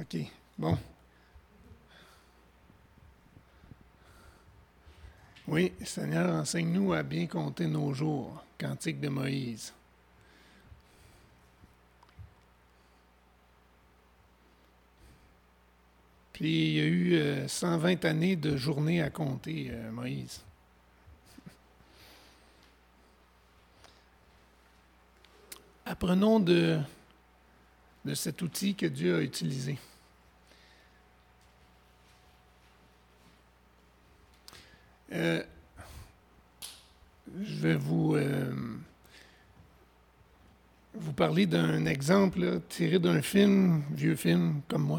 OK. Bon. Oui, Seigneur, enseigne-nous à bien compter nos jours. Cantique de Moïse. Puis il y a eu 120 années de journées à compter, Moïse. Apprenons de cet outil que Dieu a utilisé. Je vais vous parler d'un exemple là, tiré d'un film, vieux film comme moi,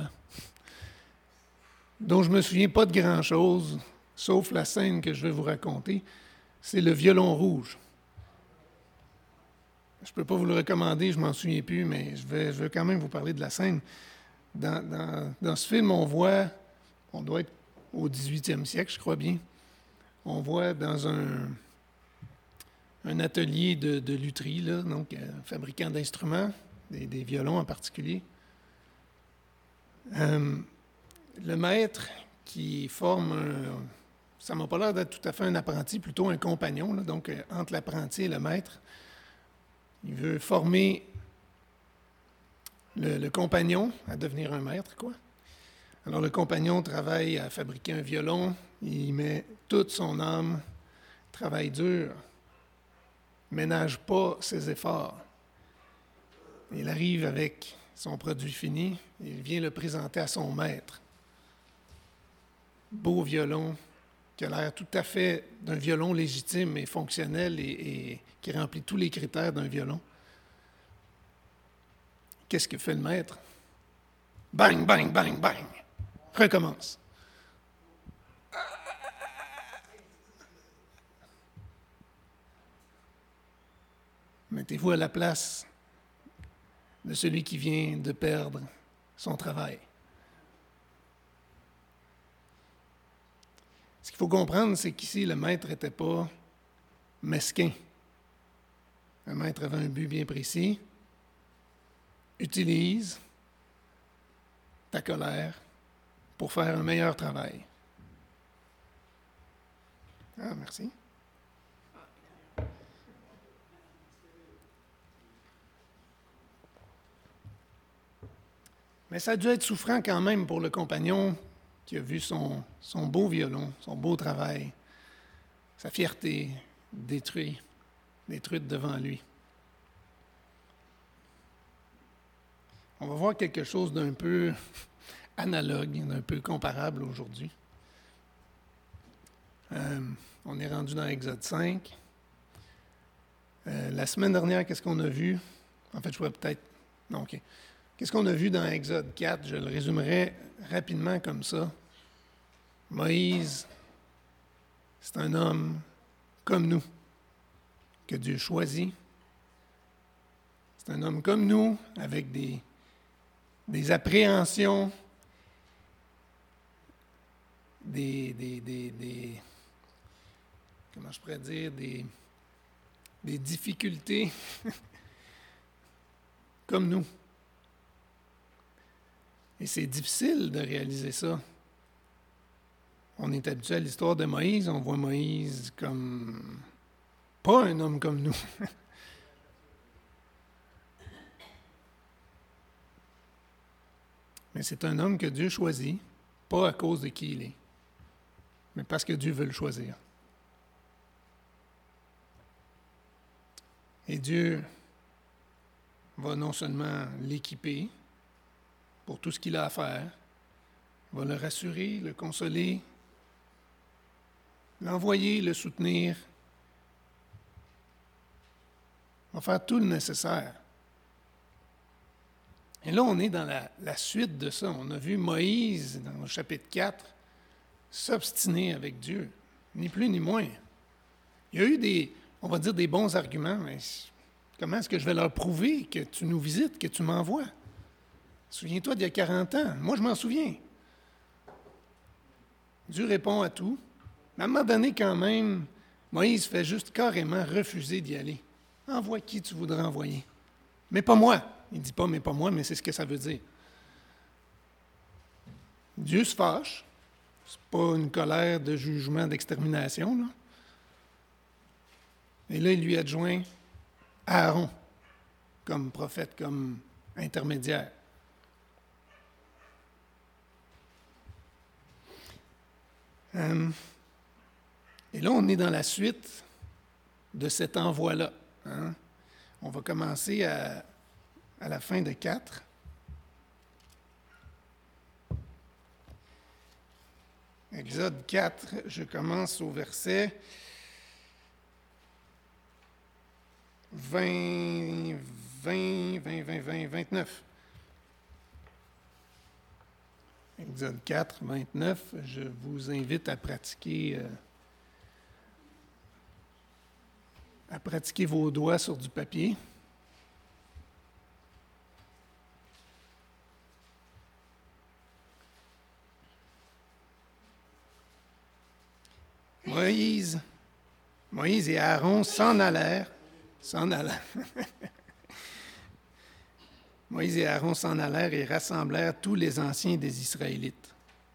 dont je ne me souviens pas de grand-chose, sauf la scène que je vais vous raconter. C'est le violon rouge. Je ne peux pas vous le recommander, je ne m'en souviens plus, mais je vais quand même vous parler de la scène. Dans ce film, on doit être au 18e siècle, je crois bien, on voit dans un atelier de lutherie, là, donc fabricant d'instruments, des violons en particulier. Le maître qui forme ça ne m'a pas l'air d'être tout à fait un apprenti, plutôt un compagnon, là, donc entre l'apprenti et le maître. Il veut former le compagnon à devenir un maître, quoi. Alors le compagnon travaille à fabriquer un violon, il met toute son âme, travaille dur, ménage pas ses efforts. Il arrive avec son produit fini, il vient le présenter à son maître. Beau violon, qui a l'air tout à fait d'un violon légitime et fonctionnel et qui remplit tous les critères d'un violon. Qu'est-ce que fait le maître? Bang, bang, bang, bang! Recommence. Mettez-vous à la place de celui qui vient de perdre son travail. Ce qu'il faut comprendre, c'est qu'ici, le maître n'était pas mesquin. Le maître avait un but bien précis. Utilise ta colère pour faire un meilleur travail. Ah, merci. Mais ça a dû être souffrant quand même pour le compagnon qui a vu son beau violon, son beau travail, sa fierté détruite devant lui. On va voir quelque chose d'un peu analogue, d'un peu comparable aujourd'hui. On est rendu dans Exode 5. La semaine dernière, qu'est-ce qu'on a vu? En fait, je pourrais peut-être... Non, OK. Qu'est-ce qu'on a vu dans Exode 4? Je le résumerai rapidement comme ça. Moïse, c'est un homme comme nous, que Dieu choisit. C'est un homme comme nous, avec des appréhensions, comment je pourrais dire, des difficultés, comme nous. Et c'est difficile de réaliser ça. On est habitué à l'histoire de Moïse, on voit Moïse comme pas un homme comme nous. Mais c'est un homme que Dieu choisit, pas à cause de qui il est, mais parce que Dieu veut le choisir. Et Dieu va non seulement l'équiper pour tout ce qu'il a à faire, il va le rassurer, le consoler, l'envoyer, le soutenir, il va faire tout le nécessaire. Et là, on est dans la suite de ça. On a vu Moïse, dans le chapitre 4, s'obstiner avec Dieu, ni plus ni moins. Il y a eu on va dire, des bons arguments, mais comment est-ce que je vais leur prouver que tu nous visites, que tu m'envoies? Souviens-toi d'il y a 40 ans. Moi, je m'en souviens. Dieu répond à tout. Mais à un moment donné, quand même, Moïse fait juste carrément refuser d'y aller. Envoie qui tu voudrais envoyer. Mais pas moi. Il ne dit pas « mais pas moi », mais c'est ce que ça veut dire. Dieu se fâche. C'est pas une colère de jugement, d'extermination, là. Et là, il lui adjoint Aaron comme prophète, comme intermédiaire. Et là, on est dans la suite de cet envoi-là. Hein? On va commencer à la fin de 4. Exode 4, je commence au verset 29. Exode 4, 29, je vous invite à pratiquer vos doigts sur du papier. Moïse et Aaron s'en allèrent. Moïse et Aaron s'en allèrent et rassemblèrent tous les anciens des Israélites.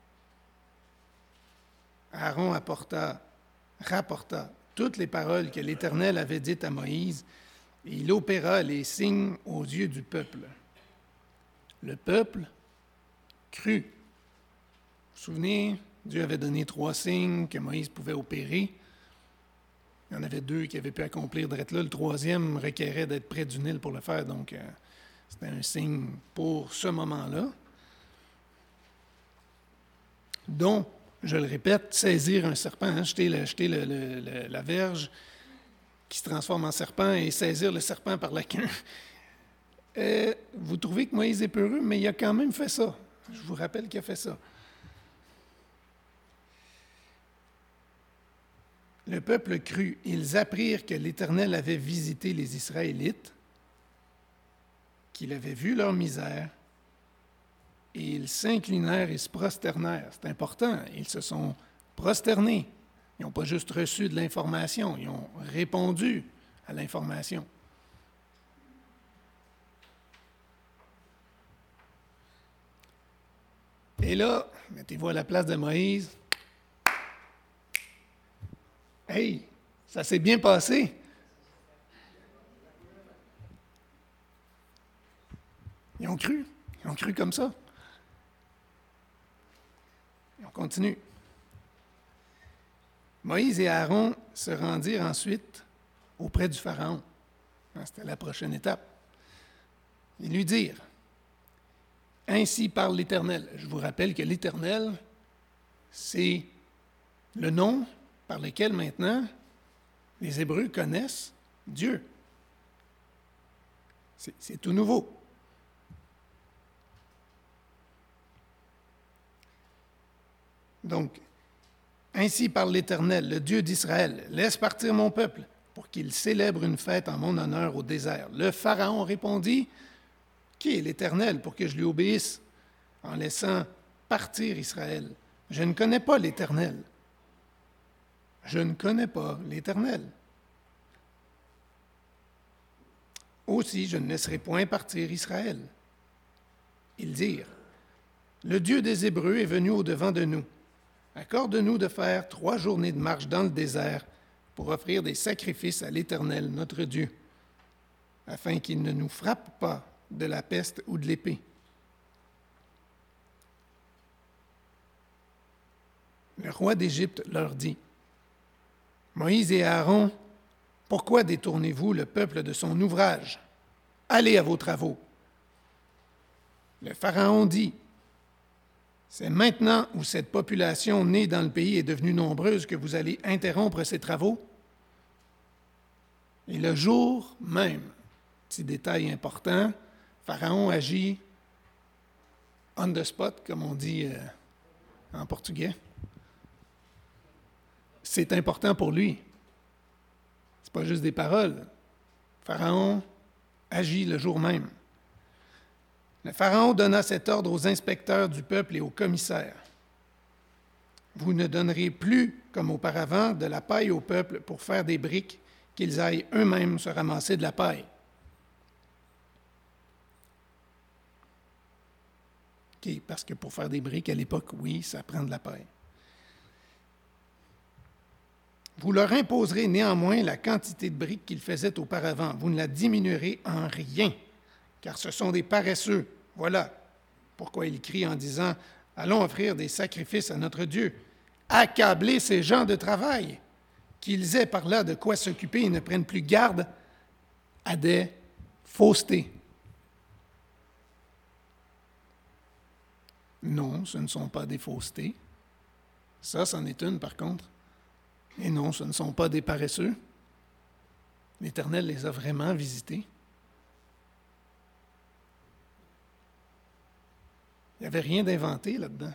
Aaron rapporta toutes les paroles que l'Éternel avait dites à Moïse, et il opéra les signes aux yeux du peuple. Le peuple crut. Vous vous souvenez, Dieu avait donné 3 signes que Moïse pouvait opérer. Il y en avait 2 qui avaient pu accomplir d'être là. Le 3e requérait d'être près du Nil pour le faire, donc c'était un signe pour ce moment-là. Dont, je le répète, saisir un serpent, hein, jeter la verge qui se transforme en serpent et saisir le serpent par la queue. Vous trouvez que Moïse est peureux, mais il a quand même fait ça. Je vous rappelle qu'il a fait ça. Le peuple crut. Ils apprirent que l'Éternel avait visité les Israélites, qu'il avait vu leur misère, et ils s'inclinèrent et se prosternèrent. C'est important, ils se sont prosternés. Ils n'ont pas juste reçu de l'information, ils ont répondu à l'information. Et là, mettez-vous à la place de Moïse. Hey, ça s'est bien passé. Ils ont cru comme ça. Et on continue. Moïse et Aaron se rendirent ensuite auprès du Pharaon. C'était la prochaine étape. Ils lui dirent, « Ainsi parle l'Éternel. » Je vous rappelle que l'Éternel, c'est le nom par lequel maintenant les Hébreux connaissent Dieu. C'est tout nouveau. Donc, ainsi parle l'Éternel, le Dieu d'Israël, laisse partir mon peuple pour qu'il célèbre une fête en mon honneur au désert. Le Pharaon répondit, qui est l'Éternel pour que je lui obéisse en laissant partir Israël? Je ne connais pas l'Éternel. Je ne connais pas l'Éternel. Aussi, je ne laisserai point partir Israël. Ils dirent, le Dieu des Hébreux est venu au-devant de nous. Accorde-nous de faire 3 journées de marche dans le désert pour offrir des sacrifices à l'Éternel, notre Dieu, afin qu'il ne nous frappe pas de la peste ou de l'épée. Le roi d'Égypte leur dit, Moïse et Aaron, pourquoi détournez-vous le peuple de son ouvrage? Allez à vos travaux. Le Pharaon dit, c'est maintenant où cette population née dans le pays est devenue nombreuse que vous allez interrompre ses travaux? Et le jour même, petit détail important, Pharaon agit on the spot, comme on dit en portugais. C'est important pour lui. C'est pas juste des paroles. Pharaon agit le jour même. Le Pharaon donna cet ordre aux inspecteurs du peuple et aux commissaires. Vous ne donnerez plus, comme auparavant, de la paille au peuple pour faire des briques, qu'ils aillent eux-mêmes se ramasser de la paille. OK, parce que pour faire des briques à l'époque, oui, ça prend de la paille. Vous leur imposerez néanmoins la quantité de briques qu'ils faisaient auparavant. Vous ne la diminuerez en rien, car ce sont des paresseux. Voilà pourquoi il crie en disant « Allons offrir des sacrifices à notre Dieu. Accablez ces gens de travail, qu'ils aient par là de quoi s'occuper et ne prennent plus garde à des faussetés. » Non, ce ne sont pas des faussetés. Ça, c'en est une, par contre. Et non, ce ne sont pas des paresseux. L'Éternel les a vraiment visités. Il n'y avait rien d'inventé là-dedans.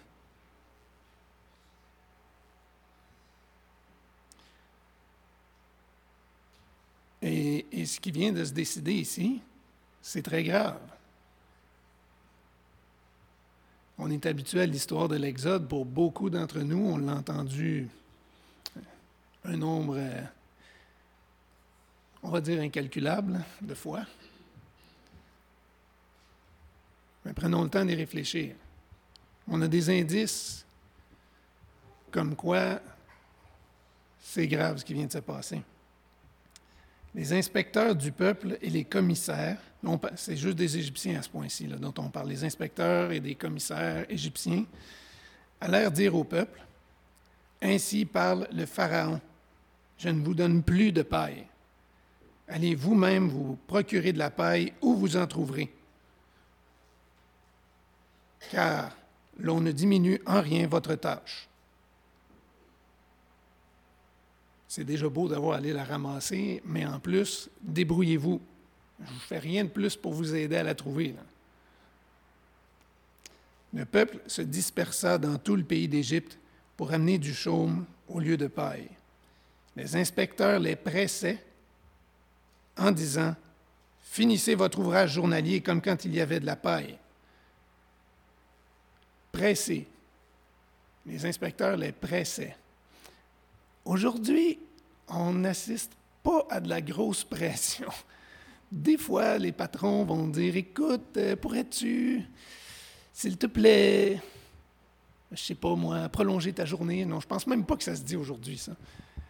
Et ce qui vient de se décider ici, c'est très grave. On est habitué à l'histoire de l'Exode. Pour beaucoup d'entre nous, on l'a entendu un nombre, on va dire, incalculable de fois. Mais prenons le temps d'y réfléchir. On a des indices comme quoi c'est grave ce qui vient de se passer. Les inspecteurs du peuple et les commissaires, c'est juste des Égyptiens à ce point-ci là, dont on parle, les inspecteurs et des commissaires égyptiens, allèrent dire au peuple, « Ainsi parle le Pharaon, je ne vous donne plus de paille. Allez vous-même vous procurer de la paille où vous en trouverez. Car l'on ne diminue en rien votre tâche. » C'est déjà beau d'avoir à aller la ramasser, mais en plus, débrouillez-vous. Je ne vous fais rien de plus pour vous aider à la trouver. Là. Le peuple se dispersa dans tout le pays d'Égypte pour amener du chaume au lieu de paille. Les inspecteurs les pressaient en disant « Finissez votre ouvrage journalier comme quand il y avait de la paille. » Pressés. Les inspecteurs les pressaient. Aujourd'hui, on n'assiste pas à de la grosse pression. Des fois, les patrons vont dire « Écoute, pourrais-tu, s'il te plaît, je ne sais pas moi, prolonger ta journée? » Non, je ne pense même pas que ça se dit aujourd'hui, ça.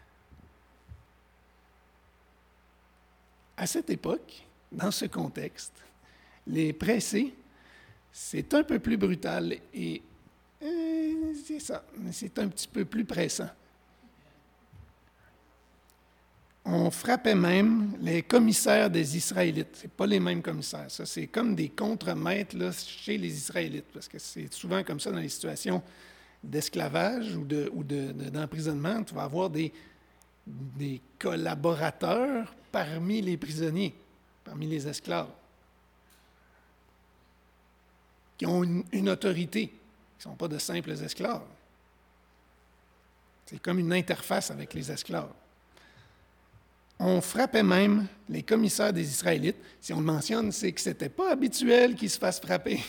À cette époque, dans ce contexte, les pressés, c'est un peu plus brutal et c'est ça, c'est un petit peu plus pressant. On frappait même les commissaires des Israélites. Ce n'est pas les mêmes commissaires. Ça, c'est comme des contremaîtres là, chez les Israélites, parce que c'est souvent comme ça dans les situations d'esclavage ou d'emprisonnement. Tu vas avoir des collaborateurs parmi les prisonniers, parmi les esclaves, qui ont une autorité, qui ne sont pas de simples esclaves. C'est comme une interface avec les esclaves. On frappait même les commissaires des Israélites. Si on le mentionne, c'est que ce n'était pas habituel qu'ils se fassent frapper.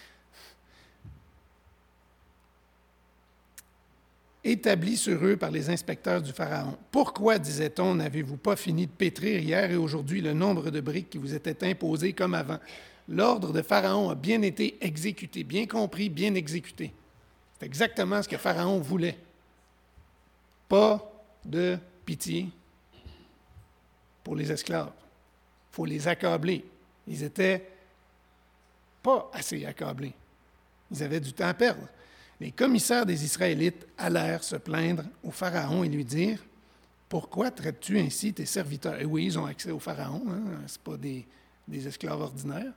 Établis sur eux par les inspecteurs du Pharaon. Pourquoi, disait-on, n'avez-vous pas fini de pétrir hier et aujourd'hui le nombre de briques qui vous était imposé comme avant? L'ordre de Pharaon a bien été exécuté, bien compris, bien exécuté. C'est exactement ce que Pharaon voulait. Pas de pitié pour les esclaves. Il faut les accabler. Ils n'étaient pas assez accablés. Ils avaient du temps à perdre. Les commissaires des Israélites allèrent se plaindre au Pharaon et lui dire « Pourquoi traites-tu ainsi tes serviteurs? » Et oui, ils ont accès au Pharaon, hein, ce n'est pas des esclaves ordinaires.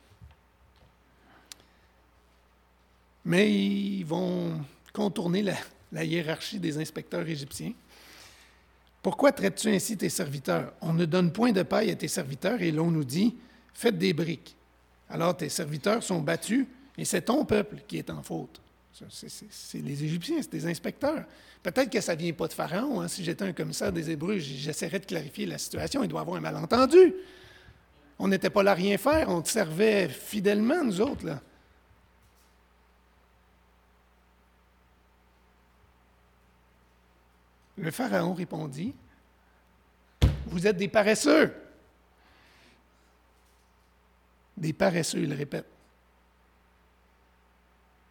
Mais ils vont contourner la hiérarchie des inspecteurs égyptiens. Pourquoi traites-tu ainsi tes serviteurs? On ne donne point de paille à tes serviteurs et l'on nous dit, faites des briques. Alors tes serviteurs sont battus et c'est ton peuple qui est en faute. C'est les Égyptiens, c'est des inspecteurs. Peut-être que ça ne vient pas de Pharaon. Hein. Si j'étais un commissaire des Hébreux, j'essaierais de clarifier la situation. Il doit y avoir un malentendu. On n'était pas là à rien faire. On te servait fidèlement, nous autres. Là. Le Pharaon répondit, « Vous êtes des paresseux. » Des paresseux, il répète.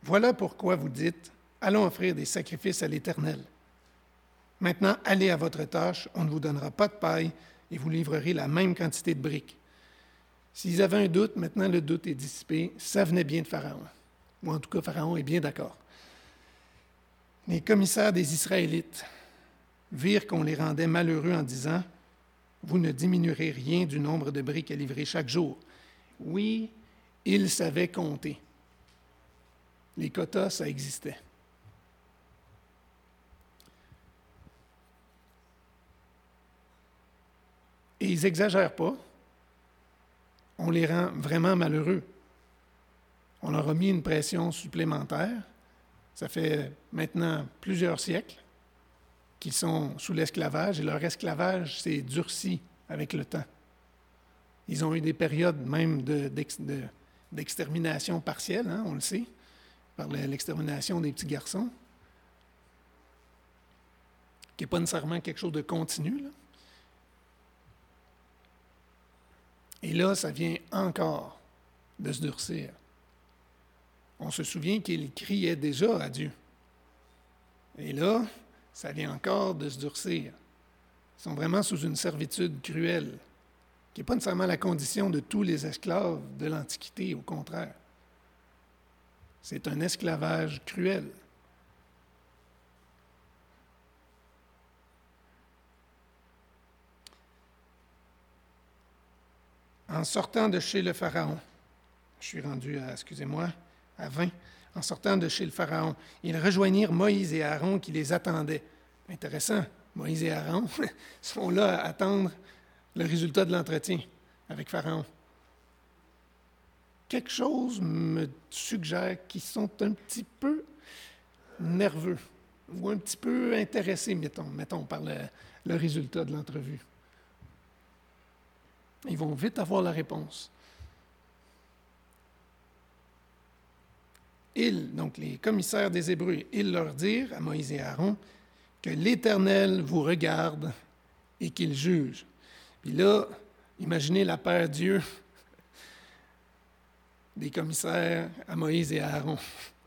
Voilà pourquoi vous dites, allons offrir des sacrifices à l'Éternel. Maintenant, allez à votre tâche, on ne vous donnera pas de paille et vous livrerez la même quantité de briques. S'ils avaient un doute, maintenant le doute est dissipé, ça venait bien de Pharaon. Ou en tout cas, Pharaon est bien d'accord. Les commissaires des Israélites virent qu'on les rendait malheureux en disant, vous ne diminuerez rien du nombre de briques à livrer chaque jour. Oui, ils savaient compter. Les quotas, ça existait. Et ils n'exagèrent pas. On les rend vraiment malheureux. On leur a mis une pression supplémentaire. Ça fait maintenant plusieurs siècles qu'ils sont sous l'esclavage et leur esclavage s'est durci avec le temps. Ils ont eu des périodes même d'extermination partielle, hein, on le sait, par l'extermination des petits garçons, qui n'est pas nécessairement quelque chose de continu, là. Et là, ça vient encore de se durcir. On se souvient qu'ils criaient déjà à Dieu. Et là, ça vient encore de se durcir. Ils sont vraiment sous une servitude cruelle, qui n'est pas nécessairement la condition de tous les esclaves de l'Antiquité, au contraire. C'est un esclavage cruel. En sortant de chez le Pharaon, je suis rendu à 20, en sortant de chez le Pharaon, ils rejoignirent Moïse et Aaron qui les attendaient. Intéressant, Moïse et Aaron sont là à attendre le résultat de l'entretien avec Pharaon. Quelque chose me suggère qu'ils sont un petit peu nerveux ou un petit peu intéressés, mettons par le résultat de l'entrevue. Ils vont vite avoir la réponse. Ils, donc les commissaires des Hébreux, ils leur dirent à Moïse et Aaron que l'Éternel vous regarde et qu'il juge. Puis là, imaginez la paire Dieu des commissaires à Moïse et à Aaron.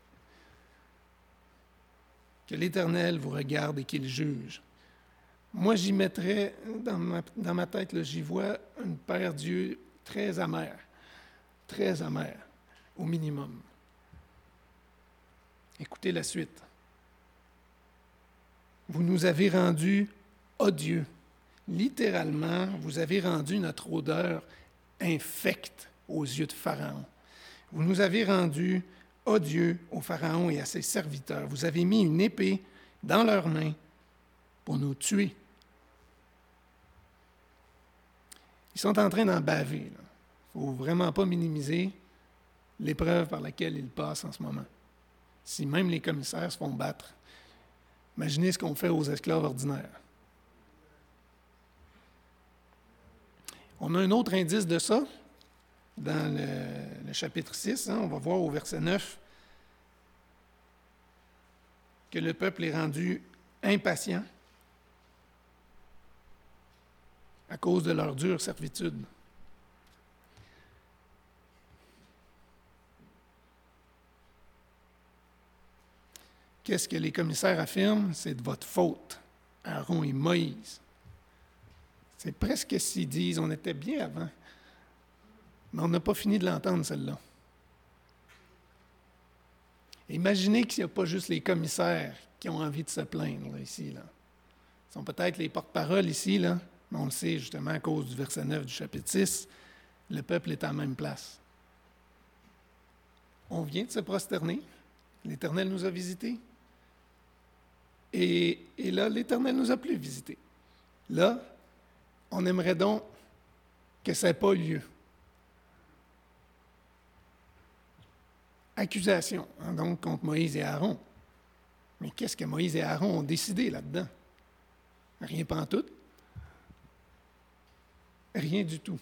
Que l'Éternel vous regarde et qu'il juge. Moi, j'y mettrais, dans ma tête, là, j'y vois une paire Dieu très amère, au minimum. Écoutez la suite. Vous nous avez rendus odieux. Littéralement, vous avez rendu notre odeur infecte aux yeux de Pharaon. Vous nous avez rendus odieux au Pharaon et à ses serviteurs. Vous avez mis une épée dans leurs mains pour nous tuer. Ils sont en train d'en baver. Il ne faut vraiment pas minimiser l'épreuve par laquelle ils passent en ce moment. Si même les commissaires se font battre, imaginez ce qu'on fait aux esclaves ordinaires. On a un autre indice de ça dans le chapitre 6. On va voir au verset 9 que le peuple est rendu impatient à cause de leur dure servitude. Qu'est-ce que les commissaires affirment? C'est de votre faute, Aaron et Moïse. C'est presque s'ils disent, on était bien avant, mais on n'a pas fini de l'entendre, celle-là. Imaginez qu'il n'y a pas juste les commissaires qui ont envie de se plaindre, là, ici. Là. Ils sont peut-être les porte-paroles ici, là, mais on le sait justement à cause du verset 9 du chapitre 6, le peuple est à la même place. On vient de se prosterner, l'Éternel nous a visités, et là, l'Éternel nous a plus visités. Là, on aimerait donc que ça n'ait pas lieu. Accusation, hein, donc, contre Moïse et Aaron. Mais qu'est-ce que Moïse et Aaron ont décidé là-dedans? Rien pantoute. Rien du tout.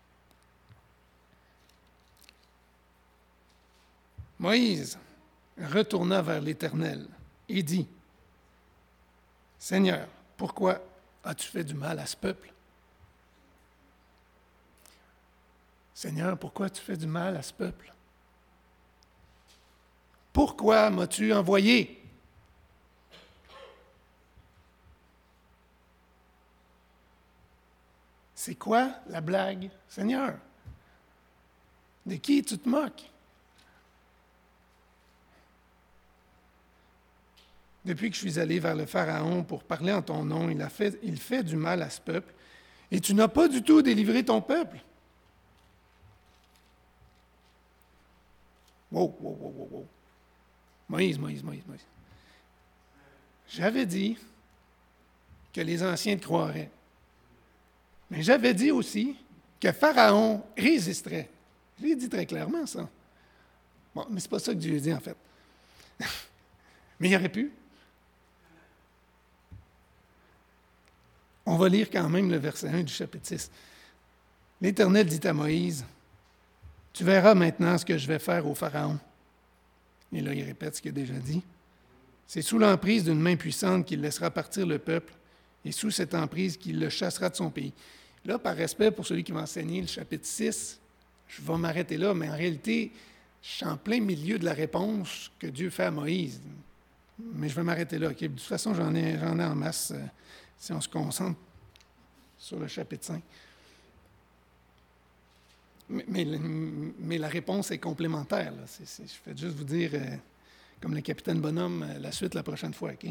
Moïse retourna vers l'Éternel et dit, « Seigneur, pourquoi as-tu fait du mal à ce peuple? Seigneur, pourquoi as-tu fait du mal à ce peuple? pourquoi m'as-tu envoyé? C'est quoi la blague, Seigneur? De qui tu te moques? Depuis que je suis allé vers le Pharaon pour parler en ton nom, il fait du mal à ce peuple, et tu n'as pas du tout délivré ton peuple. Wow. Moïse. J'avais dit que les anciens te croiraient. Mais j'avais dit aussi que Pharaon résisterait. Je l'ai dit très clairement, ça. Bon, mais c'est pas ça que Dieu dit, en fait. Mais il aurait pu. On va lire quand même le verset 1 du chapitre 6. L'Éternel dit à Moïse, « Tu verras maintenant ce que je vais faire au Pharaon. » Et là, il répète ce qu'il a déjà dit. « C'est sous l'emprise d'une main puissante qu'il laissera partir le peuple, et sous cette emprise qu'il le chassera de son pays. » Là, par respect pour celui qui va enseigner le chapitre 6, je vais m'arrêter là, mais en réalité, je suis en plein milieu de la réponse que Dieu fait à Moïse. Mais je vais m'arrêter là. Okay? De toute façon, j'en ai en masse si on se concentre sur le chapitre 5. Mais la réponse est complémentaire. Là. Je vais juste vous dire, comme le capitaine Bonhomme, la suite la prochaine fois. Okay?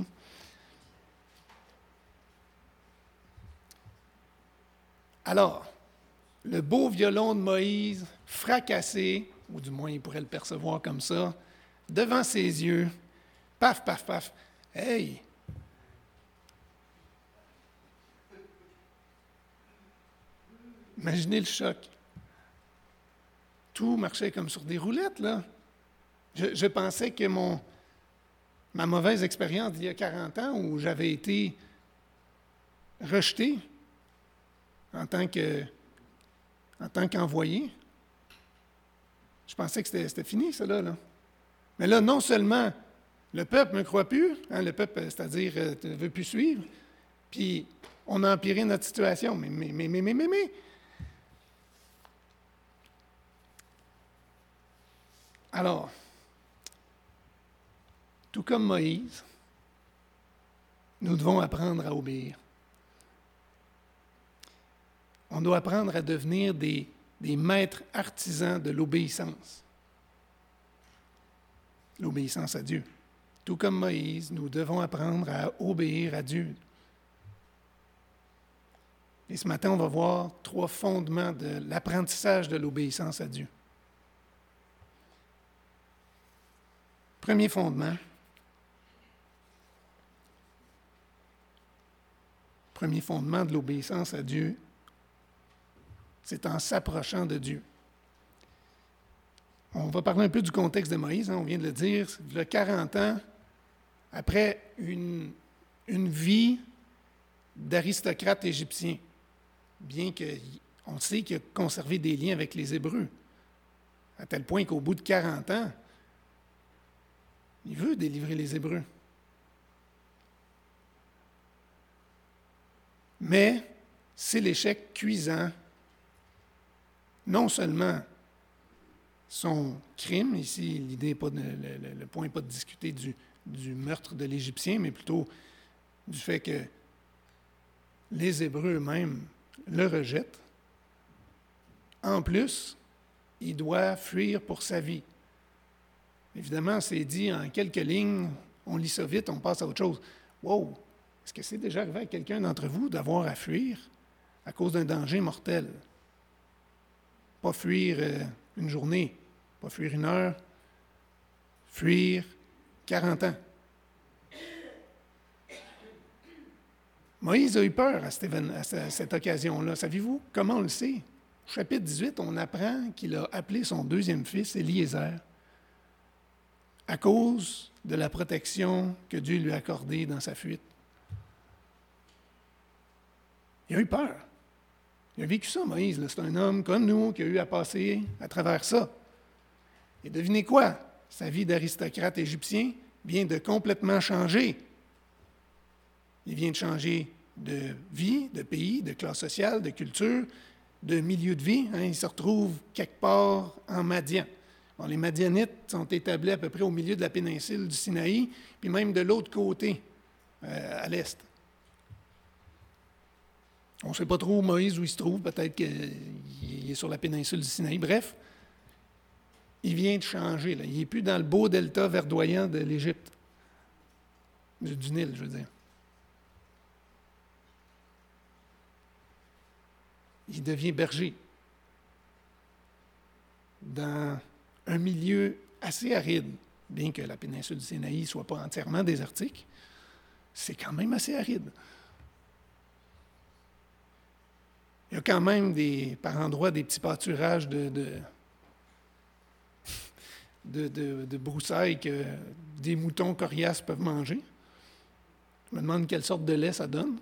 Alors, le beau violon de Moïse, fracassé, ou du moins il pourrait le percevoir comme ça, devant ses yeux, paf. Hey! Imaginez le choc. Tout marchait comme sur des roulettes, là. Je pensais que ma mauvaise expérience d'il y a 40 ans, où j'avais été rejeté en tant qu'envoyé, je pensais que c'était fini, ça, là. Mais là, non seulement le peuple ne me croit plus, hein, le peuple, c'est-à-dire, ne veut plus suivre, puis on a empiré notre situation. Mais. Alors, tout comme Moïse, nous devons apprendre à obéir. On doit apprendre à devenir des maîtres artisans de l'obéissance. L'obéissance à Dieu. Tout comme Moïse, nous devons apprendre à obéir à Dieu. Et ce matin, on va voir 3 fondements de l'apprentissage de l'obéissance à Dieu. Premier fondement. Premier fondement de l'obéissance à Dieu, c'est en s'approchant de Dieu. On va parler un peu du contexte de Moïse, hein, on vient de le dire. Il y a 40 ans, après une vie d'aristocrate égyptien, bien qu'on sait qu'il a conservé des liens avec les Hébreux, à tel point qu'au bout de 40 ans, il veut délivrer les Hébreux. Mais c'est l'échec cuisant, non seulement son crime, ici l'idée n'est pas le point n'est pas de discuter du meurtre de l'Égyptien, mais plutôt du fait que les Hébreux eux-mêmes le rejettent. En plus, il doit fuir pour sa vie. Évidemment, c'est dit en quelques lignes, on lit ça vite, on passe à autre chose. Wow! Est-ce que c'est déjà arrivé à quelqu'un d'entre vous d'avoir à fuir à cause d'un danger mortel? Pas fuir une journée, pas fuir une heure, fuir 40 ans. Moïse a eu peur à cette occasion-là. Savez-vous comment on le sait? Au chapitre 18, on apprend qu'il a appelé son deuxième fils, Éliézer, à cause de la protection que Dieu lui a accordée dans sa fuite. Il a eu peur. Il a vécu ça, Moïse. C'est un homme comme nous qui a eu à passer à travers ça. Et devinez quoi? Sa vie d'aristocrate égyptien vient de complètement changer. Il vient de changer de vie, de pays, de classe sociale, de culture, de milieu de vie. Hein. Il se retrouve quelque part en Madian, Bon, les Madianites sont établis à peu près au milieu de la péninsule du Sinaï, puis même de l'autre côté, à l'est. On ne sait pas trop où Moïse, où il se trouve, peut-être qu'il est sur la péninsule du Sinaï. Bref, il vient de changer. Là. Il n'est plus dans le beau delta verdoyant de l'Égypte, du Nil, je veux dire. Il devient berger dans un milieu assez aride, bien que la péninsule du Sinaï ne soit pas entièrement désertique, c'est quand même assez aride. Il y a quand même par endroits des petits pâturages de broussailles que des moutons coriaces peuvent manger. Je me demande quelle sorte de lait ça donne.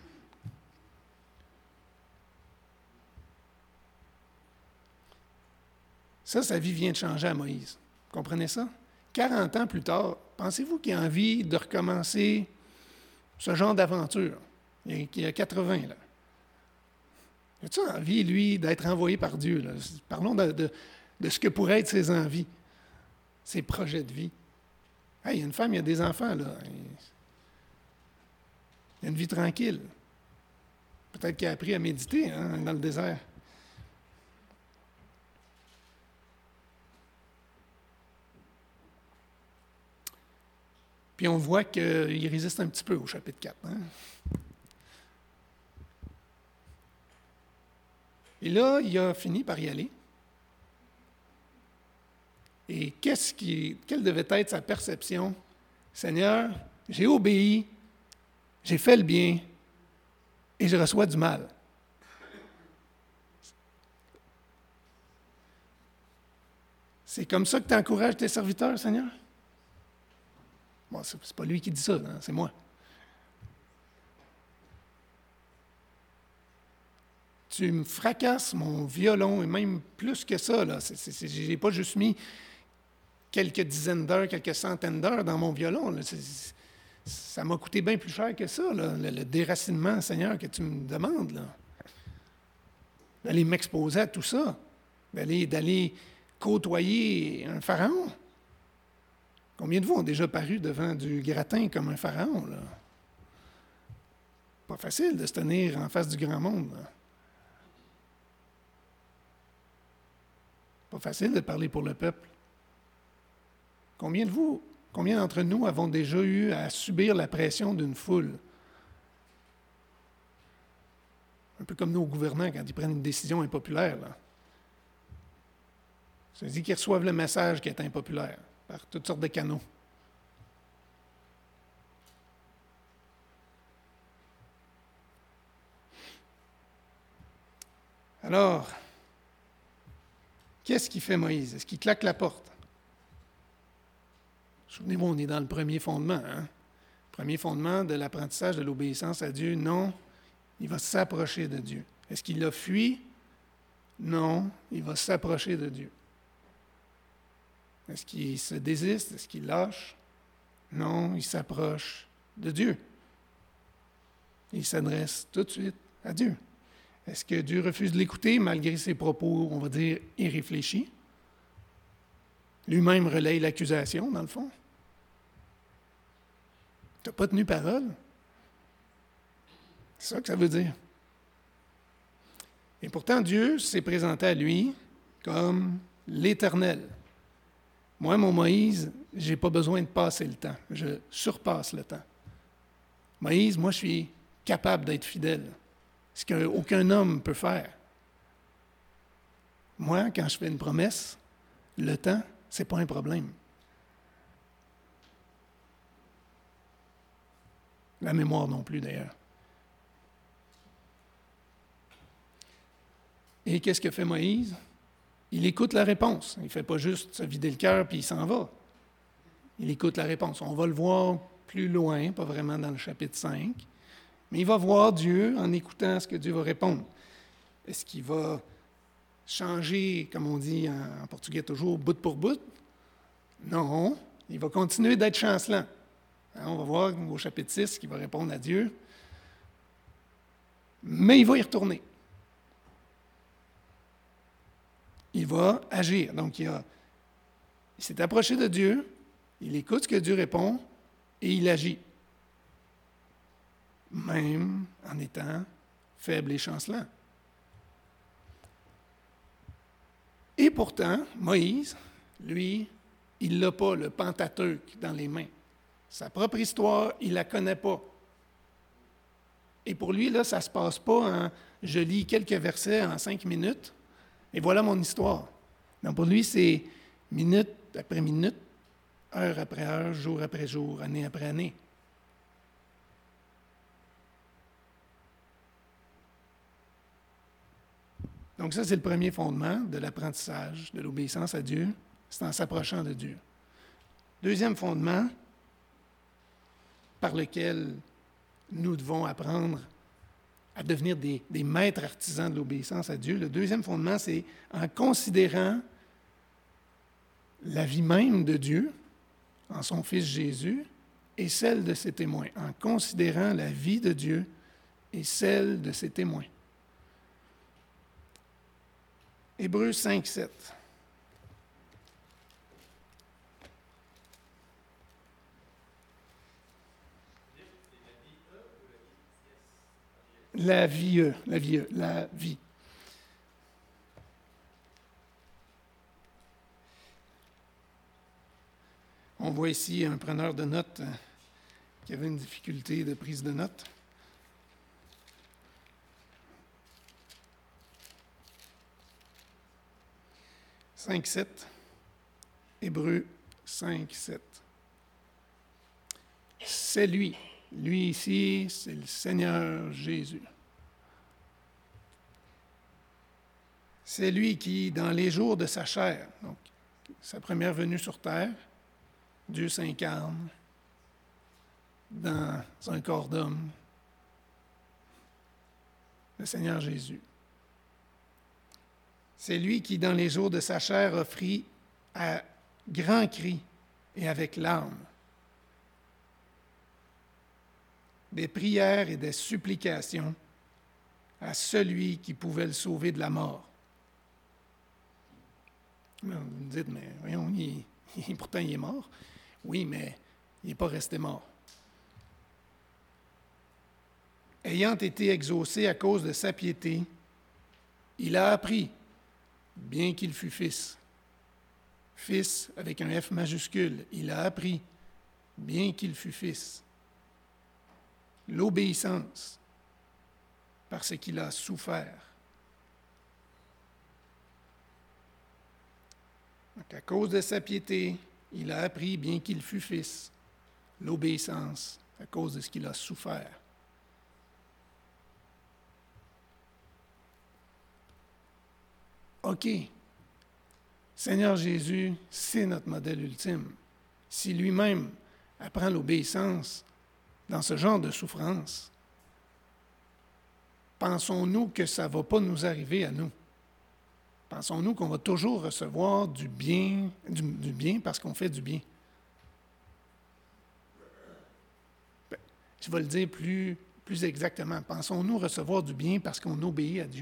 Ça, sa vie vient de changer à Moïse. Vous comprenez ça? 40 ans plus tard, pensez-vous qu'il a envie de recommencer ce genre d'aventure? Il a 80, là. A-t-il envie, lui, d'être envoyé par Dieu? Là? Parlons de ce que pourraient être ses envies, ses projets de vie. Hey, il y a une femme, il y a des enfants, là. Il y a une vie tranquille. Peut-être qu'il a appris à méditer dans le désert. Puis on voit qu'il résiste un petit peu au chapitre 4. Hein? Et là, il a fini par y aller. Et quelle devait être sa perception? Seigneur, j'ai obéi, j'ai fait le bien et je reçois du mal. C'est comme ça que tu encourages tes serviteurs, Seigneur? Bon, c'est pas lui qui dit ça, hein, c'est moi. Tu me fracasses mon violon, et même plus que ça. Je n'ai pas juste mis quelques dizaines d'heures, quelques centaines d'heures dans mon violon. Là. Ça m'a coûté bien plus cher que ça, là, le déracinement, Seigneur, que tu me demandes. Là. D'aller m'exposer à tout ça, d'aller côtoyer un pharaon. Combien de vous ont déjà paru devant du gratin comme un pharaon? Là? Pas facile de se tenir en face du grand monde. Là. Pas facile de parler pour le peuple. Combien d'entre nous avons déjà eu à subir la pression d'une foule? Un peu comme nos gouvernants quand ils prennent une décision impopulaire. Là. Ça veut dire qu'ils reçoivent le message qui est impopulaire par toutes sortes de canaux. Alors, qu'est-ce qu'il fait Moïse? Est-ce qu'il claque la porte? Souvenez-vous, on est dans le premier fondement. Hein? Premier fondement de l'apprentissage de l'obéissance à Dieu. Non, il va s'approcher de Dieu. Est-ce qu'il l'a fui? Non, il va s'approcher de Dieu. Est-ce qu'il se désiste? Est-ce qu'il lâche? Non, il s'approche de Dieu. Il s'adresse tout de suite à Dieu. Est-ce que Dieu refuse de l'écouter malgré ses propos, on va dire, irréfléchis? Lui-même relaye l'accusation, dans le fond. Tu n'as pas tenu parole. C'est ça que ça veut dire. Et pourtant, Dieu s'est présenté à lui comme l'Éternel. Moi, mon Moïse, je n'ai pas besoin de passer le temps. Je surpasse le temps. Moïse, moi, je suis capable d'être fidèle. Ce qu'aucun homme peut faire. Moi, quand je fais une promesse, le temps, ce n'est pas un problème. La mémoire non plus, d'ailleurs. Et qu'est-ce que fait Moïse? Il écoute la réponse. Il ne fait pas juste se vider le cœur puis il s'en va. Il écoute la réponse. On va le voir plus loin, pas vraiment dans le chapitre 5, mais il va voir Dieu en écoutant ce que Dieu va répondre. Est-ce qu'il va changer, comme on dit en portugais toujours, bout pour bout? Non, il va continuer d'être chancelant. On va voir au chapitre 6 qu'il va répondre à Dieu. Mais il va y retourner. Il va agir. Donc, il y a Il s'est approché de Dieu, il écoute ce que Dieu répond et il agit, même en étant faible et chancelant. Et pourtant, Moïse, lui, il n'a pas le Pentateuque dans les mains. Sa propre histoire, il ne la connaît pas. Et pour lui, là, ça ne se passe pas en je lis quelques versets en 5 minutes et voilà mon histoire. Non, pour lui, c'est minute après minute, heure après heure, jour après jour, année après année. Donc ça, c'est le premier fondement de l'apprentissage, de l'obéissance à Dieu, c'est en s'approchant de Dieu. Deuxième fondement par lequel nous devons apprendre à devenir des maîtres artisans de l'obéissance à Dieu. Le deuxième fondement, c'est en considérant la vie même de Dieu en son Fils Jésus et celle de ses témoins. En considérant la vie de Dieu et celle de ses témoins. Hébreux 5, 7. La vie. On voit ici un preneur de notes qui avait une difficulté de prise de notes. « 5.7 » Hébreux 5.7. C'est lui. Lui ici, c'est le Seigneur Jésus. C'est lui qui, dans les jours de sa chair, donc sa première venue sur terre, Dieu s'incarne dans un corps d'homme, le Seigneur Jésus. C'est lui qui, dans les jours de sa chair, offrit à grands cris et avec larmes des prières et des supplications à celui qui pouvait le sauver de la mort. Vous me dites, mais voyons, pourtant il est mort. Oui, mais il n'est pas resté mort. Ayant été exaucé à cause de sa piété, il a appris, bien qu'il fût fils. Fils avec un F majuscule, il a appris, bien qu'il fût fils. L'obéissance, parce qu'il a souffert. Donc, à cause de sa piété, il a appris, bien qu'il fût fils, l'obéissance, à cause de ce qu'il a souffert. OK. Seigneur Jésus, c'est notre modèle ultime. Si lui-même apprend l'obéissance dans ce genre de souffrance, pensons-nous que ça ne va pas nous arriver à nous? Pensons-nous qu'on va toujours recevoir du bien parce qu'on fait du bien? Je vais le dire plus exactement. Pensons-nous recevoir du bien parce qu'on obéit à Dieu?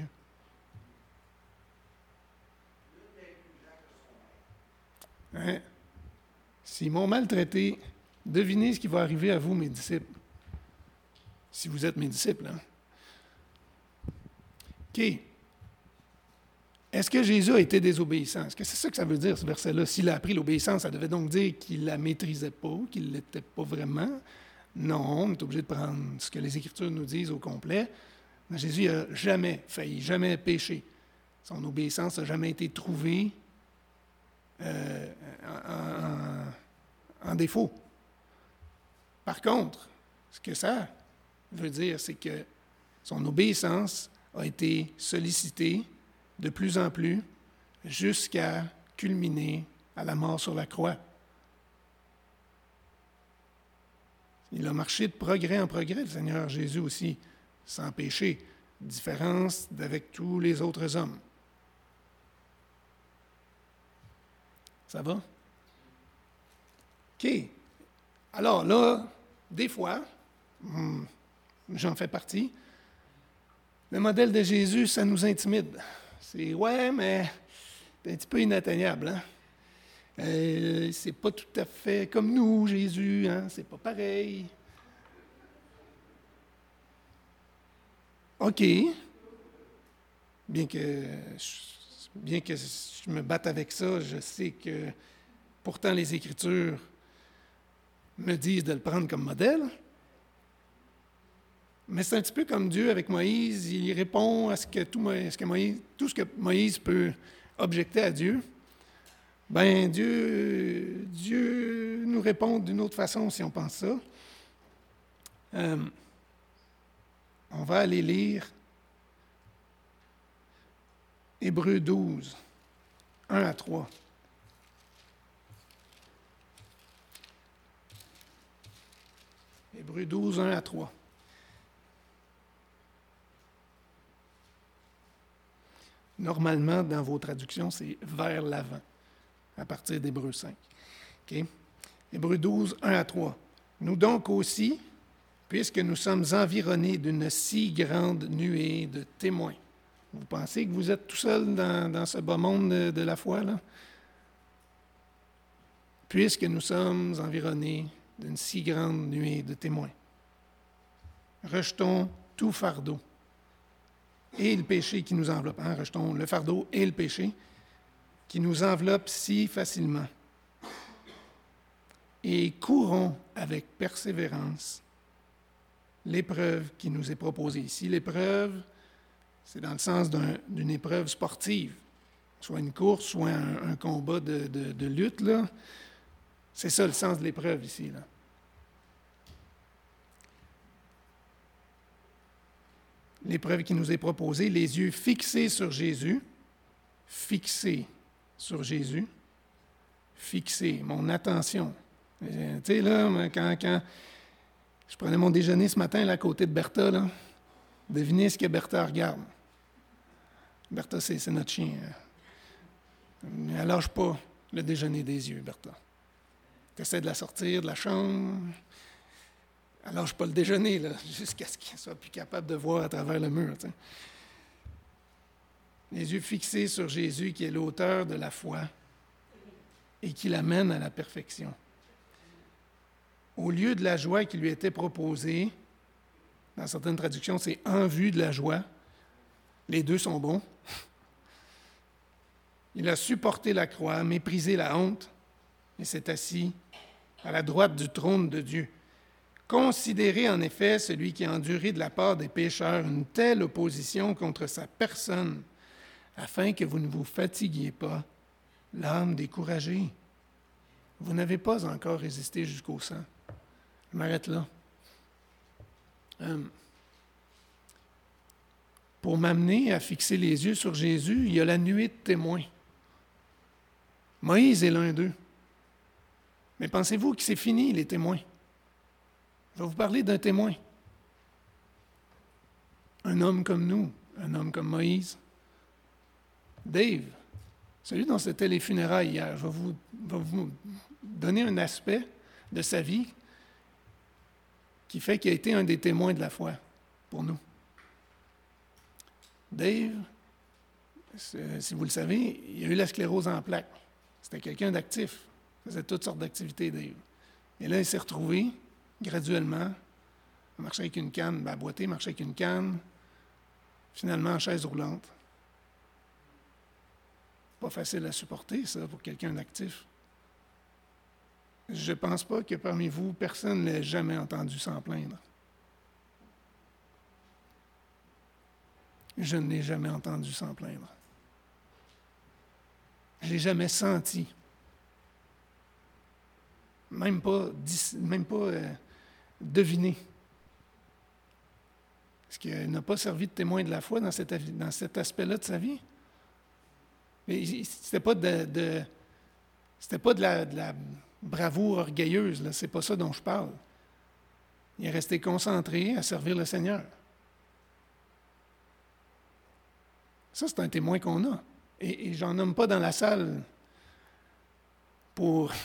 Hein? S'ils m'ont maltraité, devinez ce qui va arriver à vous, mes disciples. Si vous êtes mes disciples. Hein? OK. Est-ce que Jésus a été désobéissant? Est-ce que c'est ça que ça veut dire, ce verset-là? S'il a appris l'obéissance, ça devait donc dire qu'il ne la maîtrisait pas, qu'il ne l'était pas vraiment. Non, on est obligé de prendre ce que les Écritures nous disent au complet. Mais Jésus n'a jamais failli, jamais péché. Son obéissance n'a jamais été trouvée en défaut. Par contre, ce que ça veut dire, c'est que son obéissance a été sollicitée de plus en plus jusqu'à culminer à la mort sur la croix. Il a marché de progrès en progrès, le Seigneur Jésus aussi, sans péché, différence d'avec tous les autres hommes. Ça va? OK. Alors là, des fois, j'en fais partie, le modèle de Jésus, ça nous intimide. C'est, ouais, mais c'est un petit peu inatteignable. Hein? C'est pas tout à fait comme nous, Jésus, hein? C'est pas pareil. OK. Bien que, bien que je me batte avec ça, je sais que pourtant les Écritures me disent de le prendre comme modèle. Mais c'est un petit peu comme Dieu avec Moïse, il répond à tout ce que Moïse peut objecter à Dieu. Ben Dieu nous répond d'une autre façon si on pense ça. On va aller lire Hébreux 12, 1 à 3. Hébreux 12, 1 à 3. Normalement, dans vos traductions, c'est vers l'avant, à partir d'Hébreux 5. Okay? Hébreux 12, 1 à 3. Nous donc aussi, puisque nous sommes environnés d'une si grande nuée de témoins. Vous pensez que vous êtes tout seul dans ce bas monde de la foi, là? Puisque nous sommes environnés d'une si grande nuée de témoins. Rejetons tout fardeau et le péché qui nous enveloppe. Hein? Rejetons le fardeau et le péché qui nous enveloppe si facilement. Et courons avec persévérance l'épreuve qui nous est proposée ici. L'épreuve, c'est dans le sens d'une épreuve sportive, soit une course, soit un combat de lutte, là. C'est ça le sens de l'épreuve ici, là. L'épreuve qui nous est proposée, les yeux fixés sur Jésus, fixés sur Jésus, fixés, mon attention. Tu sais, là, quand je prenais mon déjeuner ce matin là, à côté de Bertha, là, devinez ce que Bertha regarde. Bertha, c'est notre chien. Elle ne lâche pas le déjeuner des yeux, Bertha. Tu essaies de la sortir de la chambre. Elle ne lâche pas le déjeuner, là, jusqu'à ce qu'elle soit plus capable de voir à travers le mur. Tu sais. Les yeux fixés sur Jésus, qui est l'auteur de la foi et qui l'amène à la perfection. Au lieu de la joie qui lui était proposée, dans certaines traductions, c'est en vue de la joie. Les deux sont bons. Il a supporté la croix, méprisé la honte, et s'est assis à la droite du trône de Dieu. Considérez en effet celui qui a enduré de la part des pécheurs une telle opposition contre sa personne, afin que vous ne vous fatiguiez pas, l'âme découragée. Vous n'avez pas encore résisté jusqu'au sang. Je m'arrête là. Pour m'amener à fixer les yeux sur Jésus, il y a la nuée de témoins. Moïse est l'un d'eux. Mais pensez-vous que c'est fini, les témoins? Je vais vous parler d'un témoin. Un homme comme nous, un homme comme Moïse. Dave, celui dont c'était les funérailles hier, je vais vous donner un aspect de sa vie qui fait qu'il a été un des témoins de la foi pour nous. Dave, si vous le savez, il a eu la sclérose en plaques. C'était quelqu'un d'actif. Il faisait toutes sortes d'activités, Dave. Et là, il s'est retrouvé, graduellement, à marcher avec une canne, à boiter, marcher avec une canne, finalement en chaise roulante. Pas facile à supporter, ça, pour quelqu'un d'actif. Je ne pense pas que parmi vous, personne ne l'ait jamais entendu s'en plaindre. Je ne l'ai jamais entendu s'en plaindre. Je ne l'ai jamais senti. Même pas deviné. Est-ce qu'il n'a pas servi de témoin de la foi dans cet aspect-là de sa vie? C'était pas de la bravoure orgueilleuse, là. C'est pas ça dont je parle. Il est resté concentré à servir le Seigneur. Ça, c'est un témoin qu'on a. Et j'en nomme pas dans la salle pour